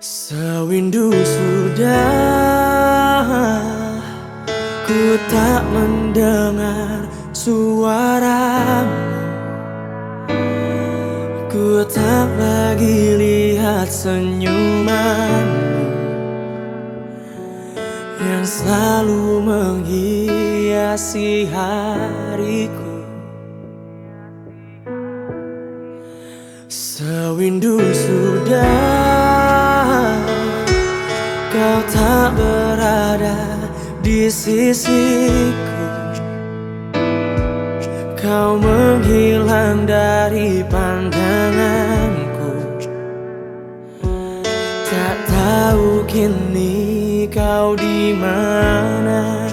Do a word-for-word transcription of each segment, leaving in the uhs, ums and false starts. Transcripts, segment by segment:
Sewindu sudah ku tak mendengar suaramu, ku tak lagi lihat senyumanmu yang selalu menghiasi hariku. Sewindu sudah kau tak berada di sisiku, kau menghilang dari pandanganku. Tak tahu kini kau di mana.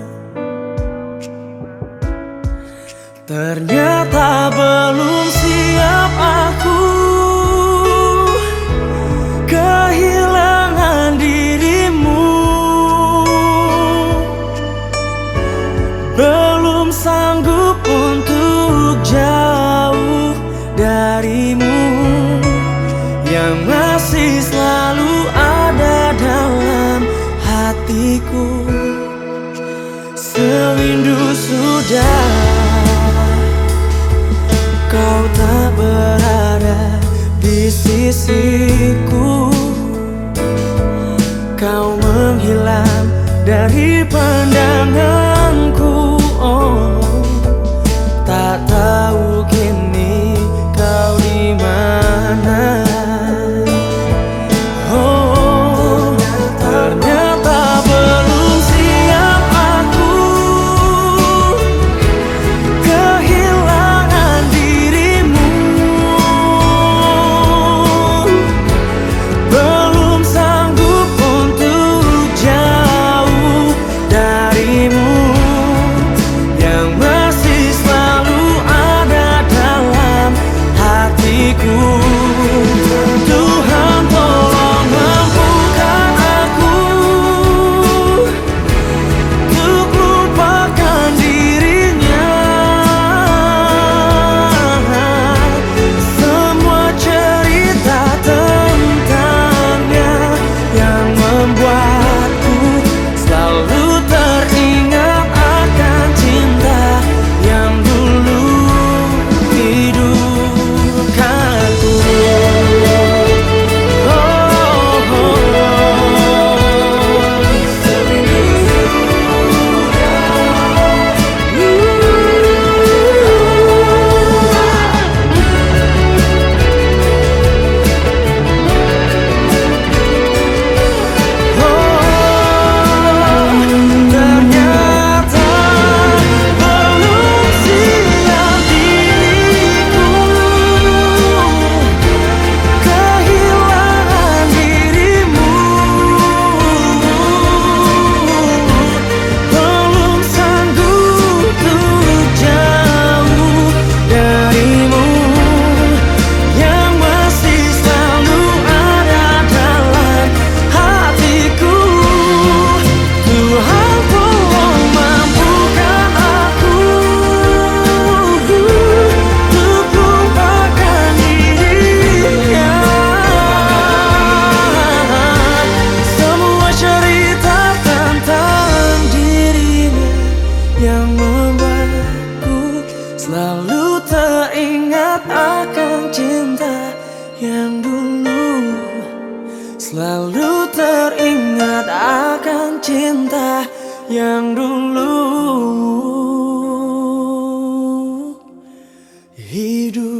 Ternyata belum siap aku kehilangan dirimu, belum sanggup untuk jauh darimu yang masih selalu ada dalam hatiku. Sewindu sudah kau tak berada di sisiku, kau menghilang dari pandanganku. Oh, tak tahu kini kau di mana. Oh, ternyata belum siap aku kehilangan dirimu, belum sanggup untuk jauh darimu yang masih selalu ada dalam hatiku. Tuhan tolong mampukan aku untuk lupakan dirinya. Semua cerita tentangnya yang membuatku selalu teringat akan cinta yang dulu hidupkanku. Selalu teringat akan cinta yang dulu, selalu teringat akan cinta yang dulu hidup.